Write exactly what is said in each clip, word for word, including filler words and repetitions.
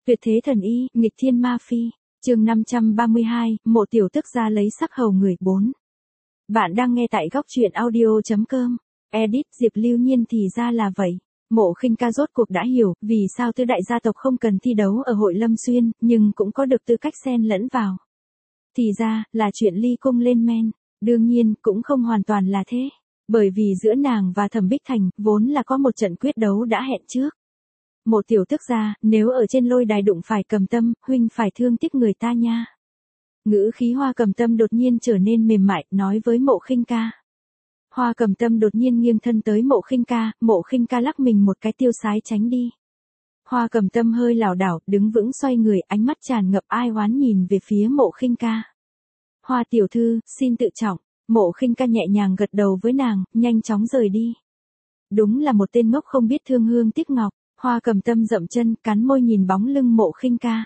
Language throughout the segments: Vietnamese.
Tuyệt thế thần y, nghịch thiên ma phi. Chương năm trăm ba mươi hai, Mộ tiểu tước gia lấy sắc hầu người bốn. Bạn đang nghe tại góc truyện audio chấm com. Edit Diệp Lưu Nhiên thì ra là vậy. Mộ Khinh Ca rốt cuộc đã hiểu vì sao tứ đại gia tộc không cần thi đấu ở hội Lâm Xuyên, nhưng cũng có được tư cách xen lẫn vào. Thì ra, là chuyện ly cung lên men. Đương nhiên, cũng không hoàn toàn là thế. Bởi vì giữa nàng và Thẩm Bích Thành, vốn là có một trận quyết đấu đã hẹn trước. Mộ tiểu tước gia, nếu ở trên lôi đài đụng phải Cầm Tâm, huynh phải thương tiếc người ta nha. Ngữ khí Hoa Cầm Tâm đột nhiên trở nên mềm mại, nói với Mộ Khinh Ca. Hoa Cầm Tâm đột nhiên nghiêng thân tới Mộ Khinh Ca, Mộ Khinh Ca lắc mình một cái tiêu sái tránh đi. Hoa Cầm Tâm hơi lảo đảo, đứng vững xoay người, ánh mắt tràn ngập ai oán nhìn về phía Mộ Khinh Ca. Hoa tiểu thư, xin tự trọng. Mộ Khinh Ca nhẹ nhàng gật đầu với nàng, nhanh chóng rời đi. Đúng là một tên ngốc không biết thương hương tiếc ngọc. Hoa Cầm Tâm dậm chân, cắn môi nhìn bóng lưng Mộ Khinh Ca.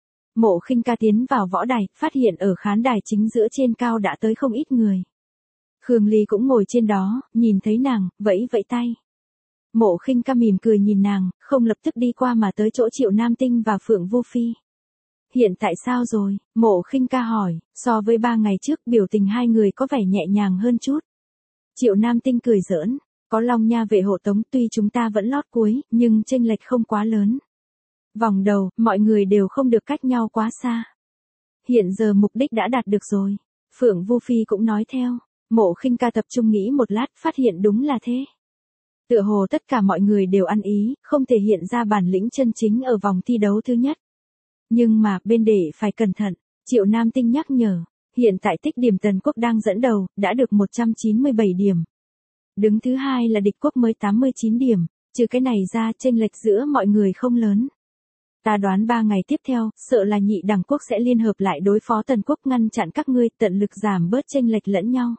Mộ Khinh Ca tiến vào võ đài, phát hiện ở khán đài chính giữa trên cao đã tới không ít người. Khương Ly cũng ngồi trên đó, nhìn thấy nàng, vẫy vẫy tay. Mộ Khinh Ca mỉm cười nhìn nàng, không lập tức đi qua mà tới chỗ Triệu Nam Tinh và Phượng Vô Phi. Hiện tại sao rồi? Mộ Khinh Ca hỏi, so với ba ngày trước biểu tình hai người có vẻ nhẹ nhàng hơn chút. Triệu Nam Tinh cười giỡn. Có Long Nha vệ hộ tống, tuy chúng ta vẫn lót cuối, nhưng chênh lệch không quá lớn. Vòng đầu, mọi người đều không được cách nhau quá xa. Hiện giờ mục đích đã đạt được rồi. Phượng Vô Phi cũng nói theo. Mộ Khinh Ca tập trung nghĩ một lát, phát hiện đúng là thế. Tựa hồ tất cả mọi người đều ăn ý, không thể hiện ra bản lĩnh chân chính ở vòng thi đấu thứ nhất. Nhưng mà, bên để phải cẩn thận, Triệu Nam Tinh nhắc nhở. Hiện tại tích điểm Tần Quốc đang dẫn đầu, đã được một trăm chín mươi bảy điểm. Đứng thứ hai là Địch Quốc mới tám mươi chín điểm, trừ cái này ra chênh lệch giữa mọi người không lớn. Ta đoán ba ngày tiếp theo, sợ là Nhị Đẳng Quốc sẽ liên hợp lại đối phó Tần Quốc ngăn chặn các ngươi tận lực giảm bớt chênh lệch lẫn nhau.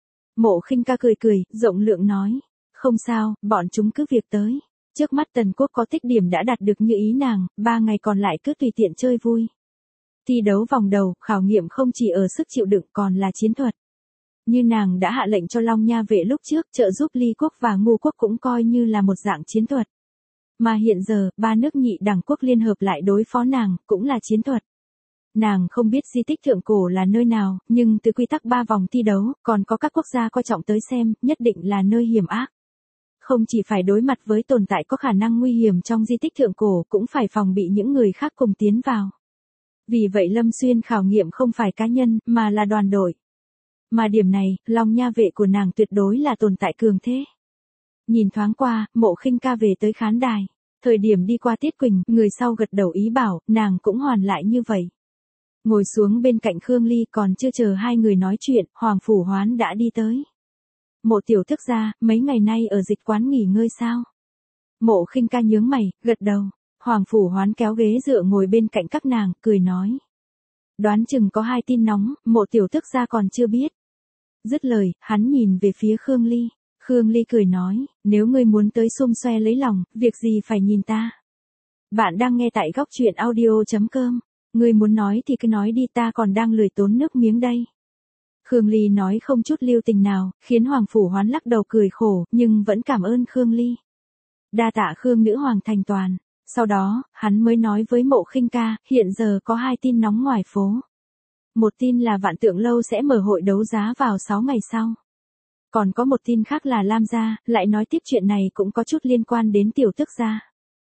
Mộ Khinh Ca cười cười, rộng lượng nói, không sao, bọn chúng cứ việc tới. Trước mắt Tần Quốc có tích điểm đã đạt được như ý nàng, ba ngày còn lại cứ tùy tiện chơi vui. Thi đấu vòng đầu, khảo nghiệm không chỉ ở sức chịu đựng còn là chiến thuật. Như nàng đã hạ lệnh cho Long Nha vệ lúc trước, trợ giúp Ly Quốc và Ngô Quốc cũng coi như là một dạng chiến thuật. Mà hiện giờ, ba nước Nhị Đẳng Quốc liên hợp lại đối phó nàng, cũng là chiến thuật. Nàng không biết di tích thượng cổ là nơi nào, nhưng từ quy tắc ba vòng thi đấu, còn có các quốc gia coi trọng tới xem, nhất định là nơi hiểm ác. Không chỉ phải đối mặt với tồn tại có khả năng nguy hiểm trong di tích thượng cổ, cũng phải phòng bị những người khác cùng tiến vào. Vì vậy Lâm Xuyên khảo nghiệm không phải cá nhân, mà là đoàn đội. Mà điểm này, Long Nha vệ của nàng tuyệt đối là tồn tại cường thế. Nhìn thoáng qua, Mộ Khinh Ca về tới khán đài. Thời điểm đi qua Tiết Quỳnh, người sau gật đầu ý bảo, nàng cũng hoàn lại như vậy. Ngồi xuống bên cạnh Khương Ly, còn chưa chờ hai người nói chuyện, Hoàng Phủ Hoán đã đi tới. Mộ tiểu tước gia, mấy ngày nay ở dịch quán nghỉ ngơi sao? Mộ Khinh Ca nhướng mày, gật đầu. Hoàng Phủ Hoán kéo ghế dựa ngồi bên cạnh các nàng, cười nói. Đoán chừng có hai tin nóng, Mộ tiểu tước gia còn chưa biết. Dứt lời, hắn nhìn về phía Khương Ly. Khương Ly cười nói, nếu ngươi muốn tới xum xoe lấy lòng, việc gì phải nhìn ta. Bạn đang nghe tại góc truyện audio chấm com. Ngươi muốn nói thì cứ nói đi, ta còn đang lười tốn nước miếng đây. Khương Ly nói không chút lưu tình nào, khiến Hoàng Phủ Hoán lắc đầu cười khổ, nhưng vẫn cảm ơn Khương Ly. Đa tạ Khương nữ hoàng thành toàn. Sau đó, hắn mới nói với Mộ Khinh Ca, hiện giờ có hai tin nóng ngoài phố. Một tin là Vạn Tượng Lâu sẽ mở hội đấu giá vào sáu ngày sau. Còn có một tin khác là Lam gia, lại nói tiếp chuyện này cũng có chút liên quan đến tiểu tước gia.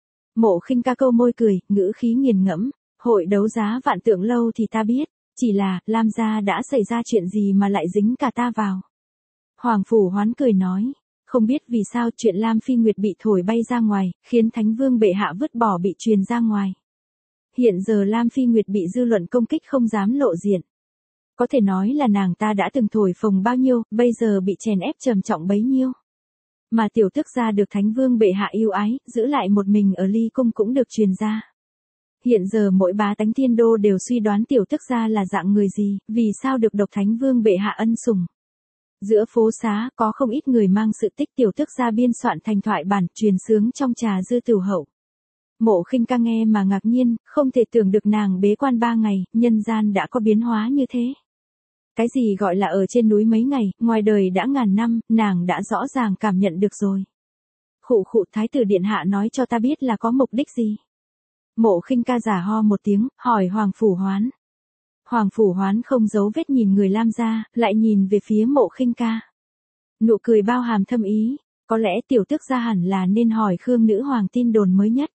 Mộ Khinh Ca câu môi cười, ngữ khí nghiền ngẫm, hội đấu giá Vạn Tượng Lâu thì ta biết, chỉ là, Lam gia đã xảy ra chuyện gì mà lại dính cả ta vào. Hoàng Phủ Hoán cười nói, không biết vì sao chuyện Lam Phi Nguyệt bị thổi bay ra ngoài, khiến Thánh Vương bệ hạ vứt bỏ bị truyền ra ngoài. Hiện giờ Lam Phi Nguyệt bị dư luận công kích không dám lộ diện. Có thể nói là nàng ta đã từng thổi phồng bao nhiêu, bây giờ bị chèn ép trầm trọng bấy nhiêu. Mà tiểu tước gia được Thánh Vương bệ hạ yêu ái, giữ lại một mình ở Ly Cung cũng được truyền ra. Hiện giờ mỗi bá tánh thiên đô đều suy đoán tiểu tước gia là dạng người gì, vì sao được độc Thánh Vương bệ hạ ân sủng. Giữa phố xá, có không ít người mang sự tích tiểu tước gia biên soạn thành thoại bản, truyền sướng trong trà dư tửu hậu. Mộ Khinh Ca nghe mà ngạc nhiên, không thể tưởng được nàng bế quan ba ngày, nhân gian đã có biến hóa như thế. Cái gì gọi là ở trên núi mấy ngày, ngoài đời đã ngàn năm, nàng đã rõ ràng cảm nhận được rồi. Khụ khụ, thái tử điện hạ nói cho ta biết là có mục đích gì. Mộ Khinh Ca giả ho một tiếng, hỏi Hoàng Phủ Hoán. Hoàng Phủ Hoán không giấu vết nhìn người Lam gia, lại nhìn về phía Mộ Khinh Ca. Nụ cười bao hàm thâm ý, có lẽ tiểu tước gia hẳn là nên hỏi Khương nữ hoàng tin đồn mới nhất.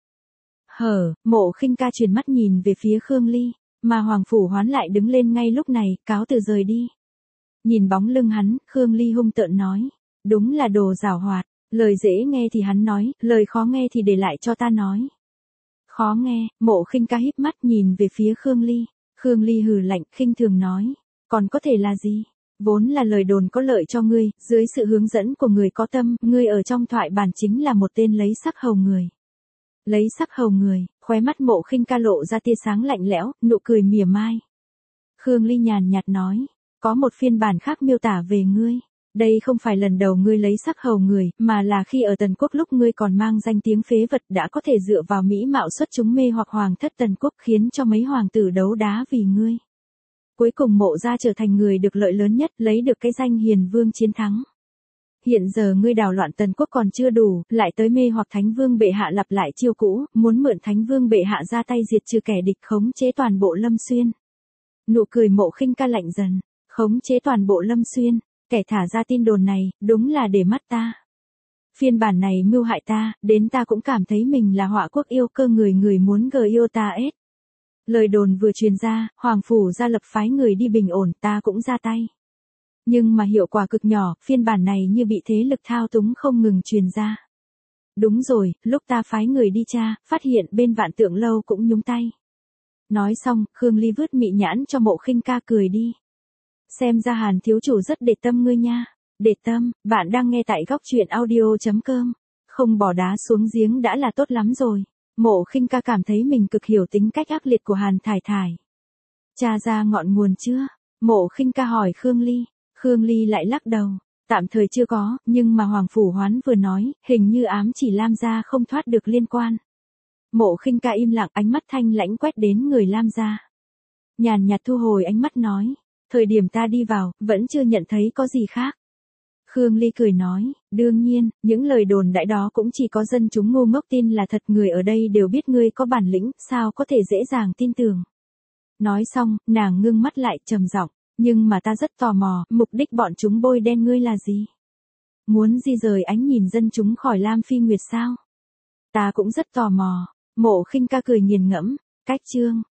Hở, Mộ Khinh Ca chuyển mắt nhìn về phía Khương Ly, mà Hoàng Phủ Hoán lại đứng lên ngay lúc này, cáo từ rời đi. Nhìn bóng lưng hắn, Khương Ly hung tợn nói, đúng là đồ giảo hoạt, lời dễ nghe thì hắn nói, lời khó nghe thì để lại cho ta nói. Khó nghe, Mộ Khinh Ca híp mắt nhìn về phía Khương Ly, Khương Ly hừ lạnh khinh thường nói, còn có thể là gì? Vốn là lời đồn có lợi cho ngươi, dưới sự hướng dẫn của người có tâm, ngươi ở trong thoại bản chính là một tên lấy sắc hầu người. Lấy sắc hầu người, khóe mắt Mộ Khinh Ca lộ ra tia sáng lạnh lẽo, nụ cười mỉa mai. Khương Ly nhàn nhạt nói, có một phiên bản khác miêu tả về ngươi. Đây không phải lần đầu ngươi lấy sắc hầu người, mà là khi ở Tần Quốc lúc ngươi còn mang danh tiếng phế vật đã có thể dựa vào mỹ mạo xuất chúng mê hoặc hoàng thất Tần Quốc khiến cho mấy hoàng tử đấu đá vì ngươi. Cuối cùng Mộ gia trở thành người được lợi lớn nhất, lấy được cái danh hiền vương chiến thắng. Hiện giờ ngươi đảo loạn Tần Quốc còn chưa đủ, lại tới mê hoặc Thánh Vương bệ hạ lặp lại chiêu cũ, muốn mượn Thánh Vương bệ hạ ra tay diệt trừ kẻ địch khống chế toàn bộ Lâm Xuyên. Nụ cười Mộ Khinh Ca lạnh dần, khống chế toàn bộ Lâm Xuyên, kẻ thả ra tin đồn này, đúng là để mắt ta. Phiên bản này mưu hại ta, đến ta cũng cảm thấy mình là họa quốc yêu cơ người người muốn gờ yêu ta ết. Lời đồn vừa truyền ra, Hoàng Phủ gia lập phái người đi bình ổn, ta cũng ra tay. Nhưng mà hiệu quả cực nhỏ, phiên bản này như bị thế lực thao túng không ngừng truyền ra. Đúng rồi, lúc ta phái người đi tra, phát hiện bên Vạn Tượng Lâu cũng nhúng tay. Nói xong, Khương Ly vứt mị nhãn cho Mộ Khinh Ca cười đi. Xem ra Hàn thiếu chủ rất để tâm ngươi nha. Để tâm, bạn đang nghe tại góc truyện audio chấm com. Không bỏ đá xuống giếng đã là tốt lắm rồi. Mộ Khinh Ca cảm thấy mình cực hiểu tính cách ác liệt của Hàn Thải Thải. Tra ra ngọn nguồn chưa? Mộ Khinh Ca hỏi Khương Ly. Khương Ly lại lắc đầu. Tạm thời chưa có, nhưng mà Hoàng Phủ Hoán vừa nói, hình như ám chỉ Lam gia không thoát được liên quan. Mộ Khinh Ca im lặng, ánh mắt thanh lãnh quét đến người Lam gia. Nhàn nhạt thu hồi ánh mắt nói, thời điểm ta đi vào, vẫn chưa nhận thấy có gì khác. Khương Ly cười nói, đương nhiên, những lời đồn đại đó cũng chỉ có dân chúng ngu ngốc tin là thật, người ở đây đều biết ngươi có bản lĩnh, sao có thể dễ dàng tin tưởng. Nói xong, nàng ngưng mắt lại trầm giọng, nhưng mà ta rất tò mò, mục đích bọn chúng bôi đen ngươi là gì? Muốn di rời ánh nhìn dân chúng khỏi Lam Phi Nguyệt sao? Ta cũng rất tò mò. Mộ Khinh Ca cười nghiền ngẫm, cách chương.